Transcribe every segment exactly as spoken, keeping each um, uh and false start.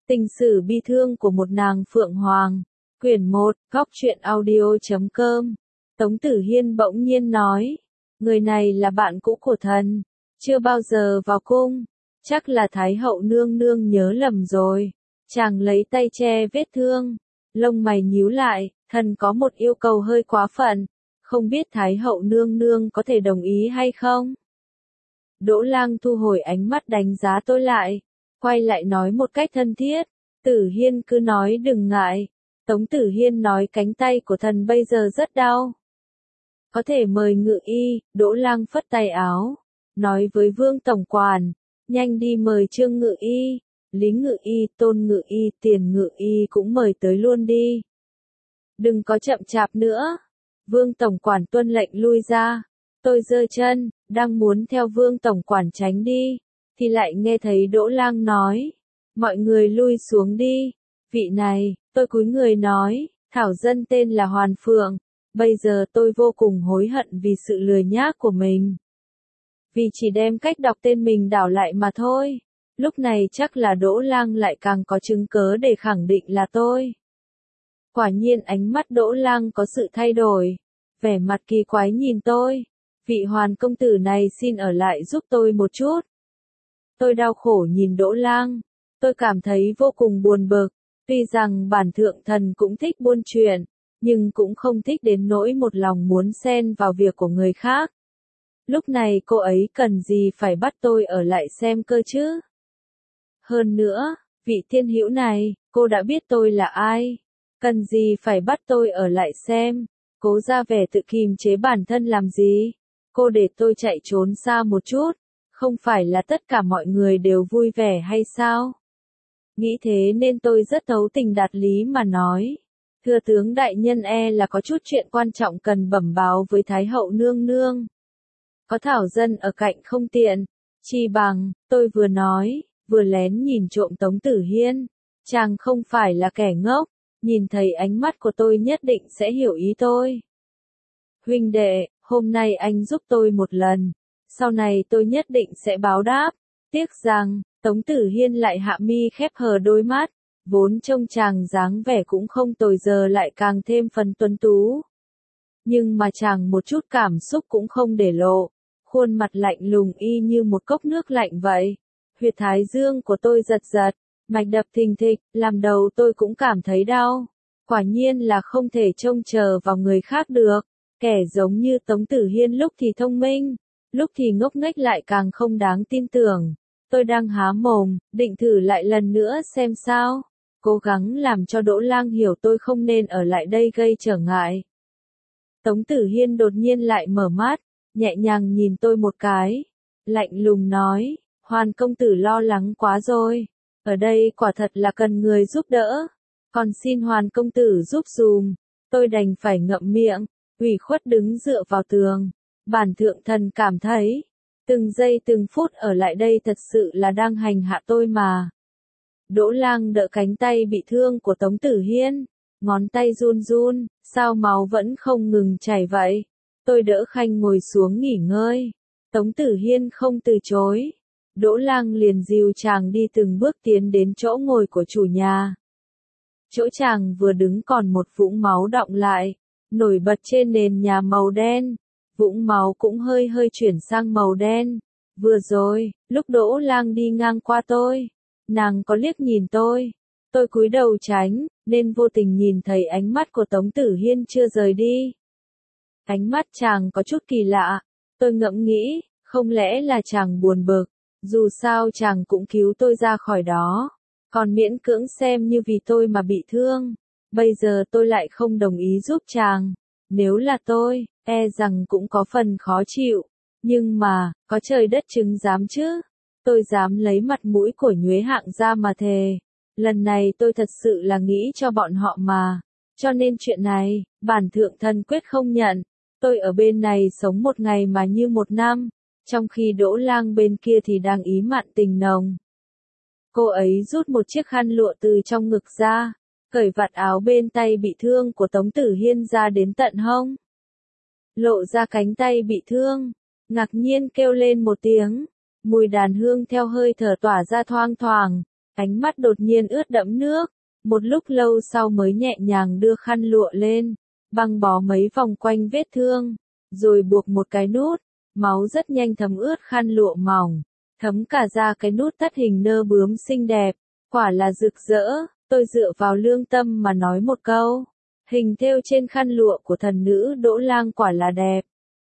Tình sử bi thương của một nàng Phượng Hoàng. Quyển một, góc truyện audio chấm com. Tống Tử Hiên bỗng nhiên nói. Người này là bạn cũ của thần. Chưa bao giờ vào cung. Chắc là Thái hậu nương nương nhớ lầm rồi. Chàng lấy tay che vết thương. Lông mày nhíu lại. Thần có một yêu cầu hơi quá phận. Không biết Thái hậu nương nương có thể đồng ý hay không? Đỗ Lang thu hồi ánh mắt đánh giá tôi lại. Quay lại nói một cách thân thiết. Tử Hiên cứ nói đừng ngại. Tống Tử Hiên nói cánh tay của thần bây giờ rất đau. Có thể mời ngự y. Đỗ Lang phất tay áo. Nói với Vương Tổng Quản. Nhanh đi mời Trương ngự y. Lý ngự y, Tôn ngự y, Tiền ngự y cũng mời tới luôn đi. Đừng có chậm chạp nữa. Vương Tổng Quản tuân lệnh lui ra. Tôi giơ chân, đang muốn theo Vương Tổng Quản tránh đi. Thì lại nghe thấy Đỗ Lang nói. Mọi người lui xuống đi. Vị này, tôi cúi người nói, thảo dân tên là Hoàn Phượng. Bây giờ tôi vô cùng hối hận vì sự lười nhác của mình. Vì chỉ đem cách đọc tên mình đảo lại mà thôi. Lúc này chắc là Đỗ Lang lại càng có chứng cớ để khẳng định là tôi. Quả nhiên ánh mắt Đỗ Lang có sự thay đổi. Vẻ mặt kỳ quái nhìn tôi. Vị Hoàn công tử này xin ở lại giúp tôi một chút. Tôi đau khổ nhìn Đỗ Lang. Tôi cảm thấy vô cùng buồn bực. Tuy rằng bản thượng thần cũng thích buôn chuyện, nhưng cũng không thích đến nỗi một lòng muốn xen vào việc của người khác. Lúc này cô ấy cần gì phải bắt tôi ở lại xem cơ chứ? Hơn nữa, vị thiên hữu này, cô đã biết tôi là ai? Cần gì phải bắt tôi ở lại xem? Cố ra vẻ tự kìm chế bản thân làm gì? Cô để tôi chạy trốn xa một chút, không phải là tất cả mọi người đều vui vẻ hay sao? Nghĩ thế nên tôi rất thấu tình đạt lý mà nói. Thưa tướng đại nhân e là có chút chuyện quan trọng cần bẩm báo với Thái hậu nương nương. Có thảo dân ở cạnh không tiện. Chi bằng, tôi vừa nói, vừa lén nhìn trộm Tống Tử Hiên. Chàng không phải là kẻ ngốc, nhìn thấy ánh mắt của tôi nhất định sẽ hiểu ý tôi. Huynh đệ, hôm nay anh giúp tôi một lần, sau này tôi nhất định sẽ báo đáp. Tiếc rằng, Tống Tử Hiên lại hạ mi khép hờ đôi mắt, vốn trông chàng dáng vẻ cũng không tồi giờ lại càng thêm phần tuấn tú. Nhưng mà chàng một chút cảm xúc cũng không để lộ, khuôn mặt lạnh lùng y như một cốc nước lạnh vậy. Huyệt thái dương của tôi giật giật, mạch đập thình thịch, làm đầu tôi cũng cảm thấy đau. Quả nhiên là không thể trông chờ vào người khác được, kẻ giống như Tống Tử Hiên lúc thì thông minh, lúc thì ngốc nghếch lại càng không đáng tin tưởng. Tôi đang há mồm, định thử lại lần nữa xem sao. Cố gắng làm cho Đỗ Lang hiểu tôi không nên ở lại đây gây trở ngại. Tống Tử Hiên đột nhiên lại mở mắt, nhẹ nhàng nhìn tôi một cái. Lạnh lùng nói, Hoàn công tử lo lắng quá rồi. Ở đây quả thật là cần người giúp đỡ. Còn xin Hoàn công tử giúp dùm. Tôi đành phải ngậm miệng, ủy khuất đứng dựa vào tường. Bản thượng thần cảm thấy, từng giây từng phút ở lại đây thật sự là đang hành hạ tôi mà. Đỗ Lang đỡ cánh tay bị thương của Tống Tử Hiên, ngón tay run run, sao máu vẫn không ngừng chảy vậy? Tôi đỡ Khanh ngồi xuống nghỉ ngơi. Tống Tử Hiên không từ chối. Đỗ Lang liền dìu chàng đi từng bước tiến đến chỗ ngồi của chủ nhà. Chỗ chàng vừa đứng còn một vũng máu đọng lại, nổi bật trên nền nhà màu đen. Vũng máu cũng hơi hơi chuyển sang màu đen. Vừa rồi, lúc Đỗ Lang đi ngang qua tôi, nàng có liếc nhìn tôi. Tôi cúi đầu tránh, nên vô tình nhìn thấy ánh mắt của Tống Tử Hiên chưa rời đi. Ánh mắt chàng có chút kỳ lạ. Tôi ngẫm nghĩ, không lẽ là chàng buồn bực. Dù sao chàng cũng cứu tôi ra khỏi đó. Còn miễn cưỡng xem như vì tôi mà bị thương. Bây giờ tôi lại không đồng ý giúp chàng. Nếu là tôi, e rằng cũng có phần khó chịu. Nhưng mà, có trời đất chứng giám chứ. Tôi dám lấy mặt mũi của Nhuế Hạng ra mà thề. Lần này tôi thật sự là nghĩ cho bọn họ mà. Cho nên chuyện này, bản thượng thần quyết không nhận. Tôi ở bên này sống một ngày mà như một năm. Trong khi Đỗ Lang bên kia thì đang ý mặn tình nồng. Cô ấy rút một chiếc khăn lụa từ trong ngực ra, cởi vạt áo bên tay bị thương của Tống Tử Hiên ra đến tận hông. Lộ ra cánh tay bị thương, ngạc nhiên kêu lên một tiếng, mùi đàn hương theo hơi thở tỏa ra thoang thoảng, ánh mắt đột nhiên ướt đẫm nước, một lúc lâu sau mới nhẹ nhàng đưa khăn lụa lên, băng bó mấy vòng quanh vết thương, rồi buộc một cái nút, máu rất nhanh thấm ướt khăn lụa mỏng, thấm cả ra cái nút thắt hình nơ bướm xinh đẹp, quả là rực rỡ, tôi dựa vào lương tâm mà nói một câu, hình thêu trên khăn lụa của thần nữ Đỗ Lang quả là đẹp.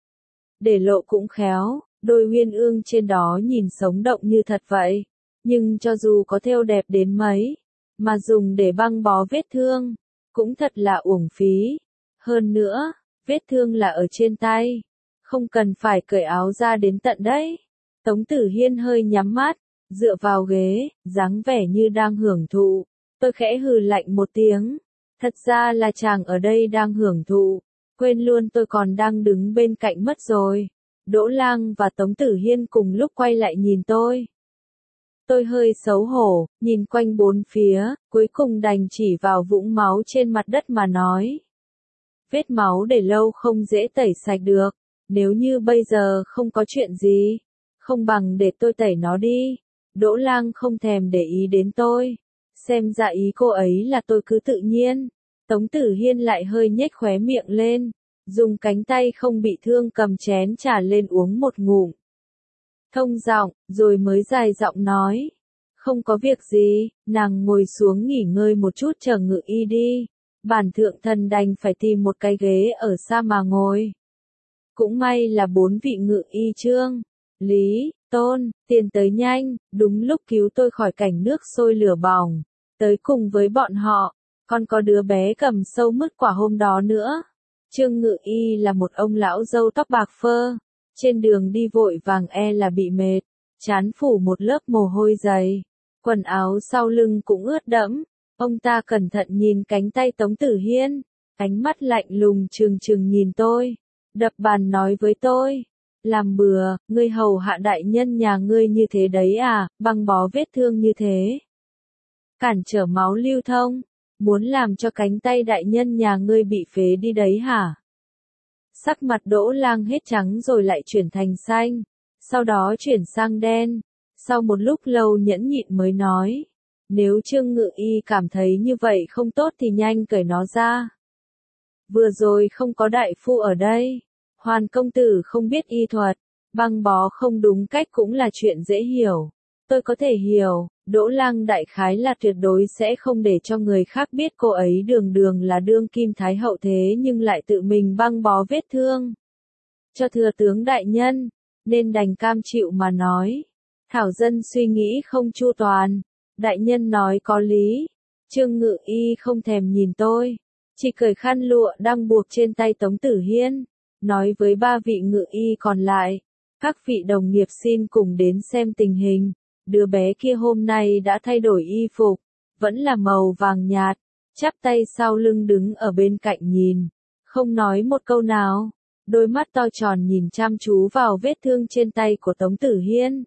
Để lộ cũng khéo, đôi uyên ương trên đó nhìn sống động như thật vậy, nhưng cho dù có thêu đẹp đến mấy, mà dùng để băng bó vết thương, cũng thật là uổng phí. Hơn nữa, vết thương là ở trên tay, không cần phải cởi áo ra đến tận đấy. Tống Tử Hiên hơi nhắm mắt, dựa vào ghế, dáng vẻ như đang hưởng thụ. Tôi khẽ hừ lạnh một tiếng. Thật ra là chàng ở đây đang hưởng thụ, quên luôn tôi còn đang đứng bên cạnh mất rồi. Đỗ Lang và Tống Tử Hiên cùng lúc quay lại nhìn tôi. Tôi hơi xấu hổ, nhìn quanh bốn phía, cuối cùng đành chỉ vào vũng máu trên mặt đất mà nói. Vết máu để lâu không dễ tẩy sạch được, nếu như bây giờ không có chuyện gì, không bằng để tôi tẩy nó đi. Đỗ Lang không thèm để ý đến tôi, xem ra ý cô ấy là tôi cứ tự nhiên. Tống Tử Hiên lại hơi nhếch khóe miệng lên, dùng cánh tay không bị thương cầm chén trà lên uống một ngụm. Thông giọng, rồi mới dài giọng nói. Không có việc gì, nàng ngồi xuống nghỉ ngơi một chút chờ Ngự Y đi. Bản thượng thần đành phải tìm một cái ghế ở xa mà ngồi. Cũng may là bốn vị Ngự Y Trương, Lý, Tôn, tiền tới nhanh, đúng lúc cứu tôi khỏi cảnh nước sôi lửa bỏng. Tới cùng với bọn họ, còn có đứa bé cầm sâu mứt quả hôm đó nữa. Trương Ngự Y là một ông lão râu tóc bạc phơ, trên đường đi vội vàng e là bị mệt, trán phủ một lớp mồ hôi dày, quần áo sau lưng cũng ướt đẫm. Ông ta cẩn thận nhìn cánh tay Tống Tử Hiên, ánh mắt lạnh lùng trừng trừng nhìn tôi, đập bàn nói với tôi, làm bừa, ngươi hầu hạ đại nhân nhà ngươi như thế đấy à, băng bó vết thương như thế, cản trở máu lưu thông, muốn làm cho cánh tay đại nhân nhà ngươi bị phế đi đấy hả? Sắc mặt Đỗ Lang hết trắng rồi lại chuyển thành xanh, sau đó chuyển sang đen, sau một lúc lâu nhẫn nhịn mới nói. Nếu Trương Ngự Y cảm thấy như vậy không tốt thì nhanh cởi nó ra. Vừa rồi không có đại phu ở đây, Hoàn công tử không biết y thuật, băng bó không đúng cách cũng là chuyện dễ hiểu. Tôi có thể hiểu, Đỗ Lang đại khái là tuyệt đối sẽ không để cho người khác biết cô ấy đường đường là đương kim thái hậu thế nhưng lại tự mình băng bó vết thương cho thừa tướng đại nhân, nên đành cam chịu mà nói. Thảo dân suy nghĩ không chu toàn. Đại nhân nói có lý. Trương Ngự Y không thèm nhìn tôi, chỉ cởi khăn lụa đang buộc trên tay Tống Tử Hiên, nói với ba vị Ngự Y còn lại, các vị đồng nghiệp xin cùng đến xem tình hình. Đứa bé kia hôm nay đã thay đổi y phục, vẫn là màu vàng nhạt, chắp tay sau lưng đứng ở bên cạnh nhìn, không nói một câu nào, đôi mắt to tròn nhìn chăm chú vào vết thương trên tay của Tống Tử Hiên.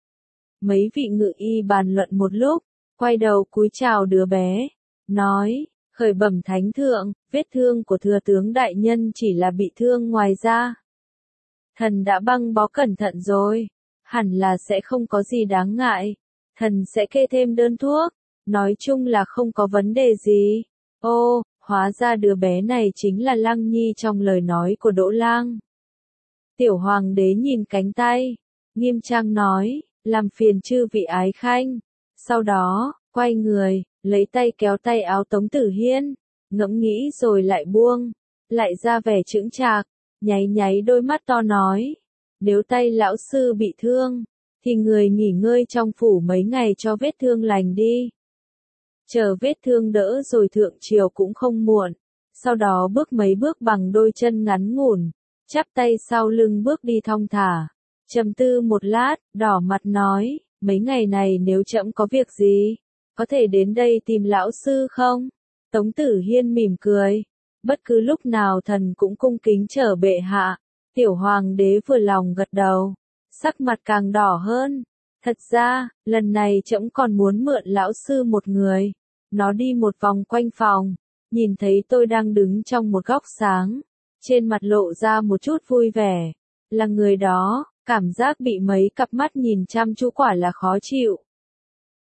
Mấy vị Ngự Y bàn luận một lúc, quay đầu cúi chào đứa bé, nói, khởi bẩm thánh thượng, vết thương của thừa tướng đại nhân chỉ là bị thương ngoài da. Thần đã băng bó cẩn thận rồi, hẳn là sẽ không có gì đáng ngại, thần sẽ kê thêm đơn thuốc, nói chung là không có vấn đề gì. Ô, hóa ra đứa bé này chính là Lăng Nhi trong lời nói của Đỗ Lang. Tiểu hoàng đế nhìn cánh tay, nghiêm trang nói, làm phiền chư vị ái khanh. Sau đó, quay người, lấy tay kéo tay áo Tống Tử Hiên, ngẫm nghĩ rồi lại buông, lại ra vẻ chững chạc, nháy nháy đôi mắt to nói, nếu tay lão sư bị thương, thì người nghỉ ngơi trong phủ mấy ngày cho vết thương lành đi. Chờ vết thương đỡ rồi thượng triều cũng không muộn. Sau đó bước mấy bước bằng đôi chân ngắn ngủn, chắp tay sau lưng bước đi thong thả. Trầm tư một lát, đỏ mặt nói, mấy ngày này nếu trẫm có việc gì, có thể đến đây tìm lão sư không? Tống Tử Hiên mỉm cười, bất cứ lúc nào thần cũng cung kính chờ bệ hạ. Tiểu hoàng đế vừa lòng gật đầu, sắc mặt càng đỏ hơn. Thật ra, lần này trẫm còn muốn mượn lão sư một người. Nó đi một vòng quanh phòng, nhìn thấy tôi đang đứng trong một góc sáng, trên mặt lộ ra một chút vui vẻ. Là người đó, cảm giác bị mấy cặp mắt nhìn chăm chú quả là khó chịu.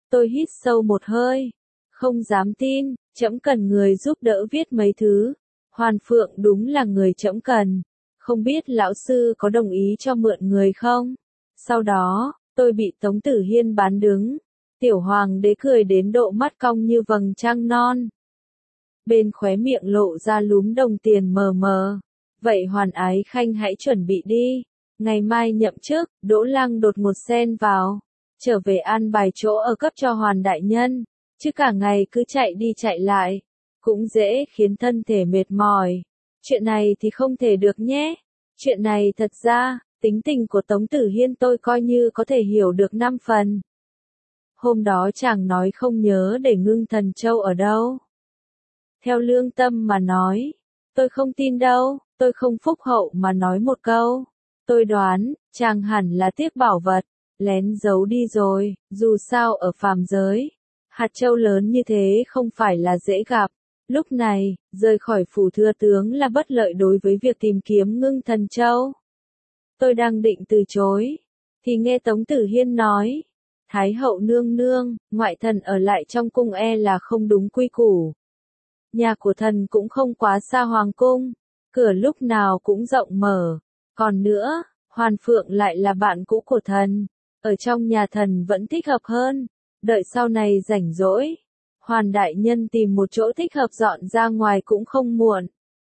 Tôi hít sâu một hơi. Không dám tin, trẫm cần người giúp đỡ viết mấy thứ. Hoàn Phượng đúng là người trẫm cần. Không biết lão sư có đồng ý cho mượn người không? Sau đó, tôi bị Tống Tử Hiên bán đứng. Tiểu hoàng đế cười đến độ mắt cong như vầng trăng non. Bên khóe miệng lộ ra lúm đồng tiền mờ mờ. Vậy Hoàn Ái Khanh hãy chuẩn bị đi. Ngày mai nhậm chức, Đỗ Lăng đột ngột xen vào. Trở về an bài chỗ ở cấp cho Hoàn đại nhân. Chứ cả ngày cứ chạy đi chạy lại. Cũng dễ khiến thân thể mệt mỏi. Chuyện này thì không thể được nhé. Chuyện này thật ra, tính tình của Tống Tử Hiên tôi coi như có thể hiểu được năm phần. Hôm đó chàng nói không nhớ để Ngưng Thần Châu ở đâu. Theo lương tâm mà nói, tôi không tin đâu, tôi không phúc hậu mà nói một câu. Tôi đoán, chàng hẳn là tiếc bảo vật, lén giấu đi rồi, dù sao ở phàm giới. Hạt châu lớn như thế không phải là dễ gặp. Lúc này, rời khỏi phủ thừa tướng là bất lợi đối với việc tìm kiếm Ngưng Thần Châu. Tôi đang định từ chối, thì nghe Tống Tử Hiên nói, Thái hậu nương nương, ngoại thần ở lại trong cung e là không đúng quy củ. Nhà của thần cũng không quá xa hoàng cung, cửa lúc nào cũng rộng mở. Còn nữa, Hoàn Phượng lại là bạn cũ của thần, ở trong nhà thần vẫn thích hợp hơn. Đợi sau này rảnh rỗi, Hoàn đại nhân tìm một chỗ thích hợp dọn ra ngoài cũng không muộn.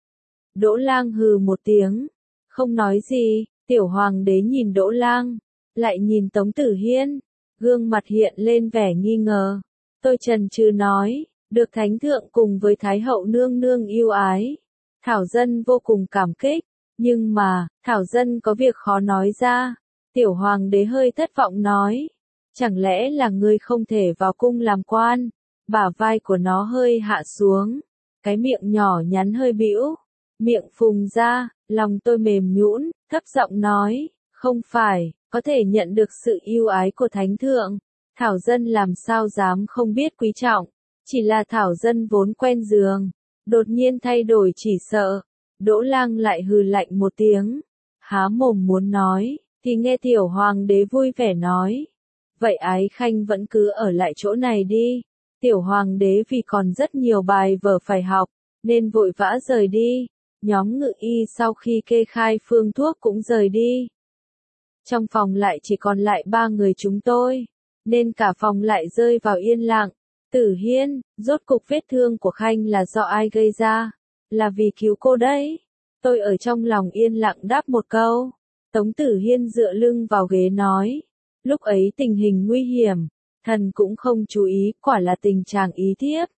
Đỗ Lang hừ một tiếng, không nói gì. Tiểu hoàng đế nhìn Đỗ Lang, lại nhìn Tống Tử Hiên, gương mặt hiện lên vẻ nghi ngờ. Tôi chần chừ nói, được thánh thượng cùng với thái hậu nương nương yêu ái, Thảo dân vô cùng cảm kích, nhưng mà, Thảo dân có việc khó nói ra. Tiểu hoàng đế hơi thất vọng nói, chẳng lẽ là ngươi không thể vào cung làm quan? Bả vai của nó hơi hạ xuống, cái miệng nhỏ nhắn hơi bĩu, miệng phùng ra, lòng tôi mềm nhũn, thấp giọng nói, không phải, có thể nhận được sự yêu ái của thánh thượng, Thảo dân làm sao dám không biết quý trọng, chỉ là Thảo dân vốn quen giường, đột nhiên thay đổi chỉ sợ. Đỗ Lang lại hừ lạnh một tiếng, há mồm muốn nói, thì nghe tiểu hoàng đế vui vẻ nói, vậy Ái Khanh vẫn cứ ở lại chỗ này đi. Tiểu hoàng đế vì còn rất nhiều bài vở phải học, nên vội vã rời đi. Nhóm ngự y sau khi kê khai phương thuốc cũng rời đi. Trong phòng lại chỉ còn lại ba người chúng tôi, nên cả phòng lại rơi vào yên lặng. Tử Hiên, rốt cục vết thương của Khanh là do ai gây ra? Là vì cứu cô đấy. Tôi ở trong lòng yên lặng đáp một câu. Tống Tử Hiên dựa lưng vào ghế nói. Lúc ấy tình hình nguy hiểm, thần cũng không chú ý, quả là tình trạng ý thiếp.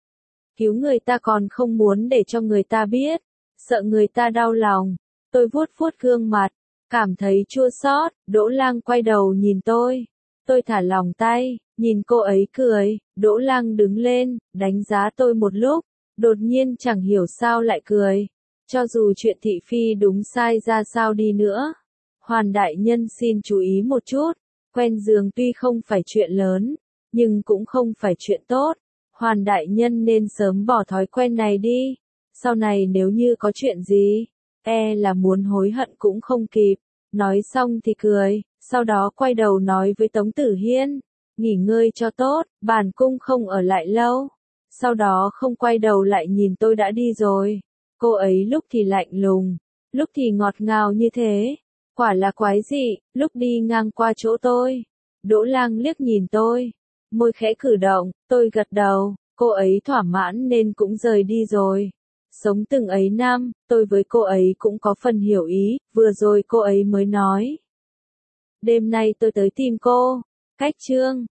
Cứu người ta còn không muốn để cho người ta biết, sợ người ta đau lòng. Tôi vuốt vuốt gương mặt, cảm thấy chua xót. Đỗ Lang quay đầu nhìn tôi. Tôi thả lỏng tay, nhìn cô ấy cười. Đỗ Lang đứng lên, đánh giá tôi một lúc, đột nhiên chẳng hiểu sao lại cười. Cho dù chuyện thị phi đúng sai ra sao đi nữa, Hoàn đại nhân xin chú ý một chút. Quen giường tuy không phải chuyện lớn, nhưng cũng không phải chuyện tốt. Hoàn đại nhân nên sớm bỏ thói quen này đi. Sau này nếu như có chuyện gì, e là muốn hối hận cũng không kịp. Nói xong thì cười, sau đó quay đầu nói với Tống Tử Hiên, nghỉ ngơi cho tốt, bản cung không ở lại lâu. Sau đó không quay đầu lại nhìn tôi đã đi rồi. Cô ấy lúc thì lạnh lùng, lúc thì ngọt ngào như thế. Quả là quái dị, lúc đi ngang qua chỗ tôi. Đỗ Lang liếc nhìn tôi, môi khẽ cử động, tôi gật đầu, cô ấy thỏa mãn nên cũng rời đi rồi. Sống từng ấy năm, tôi với cô ấy cũng có phần hiểu ý, vừa rồi cô ấy mới nói. Đêm nay tôi tới tìm cô, cách chương.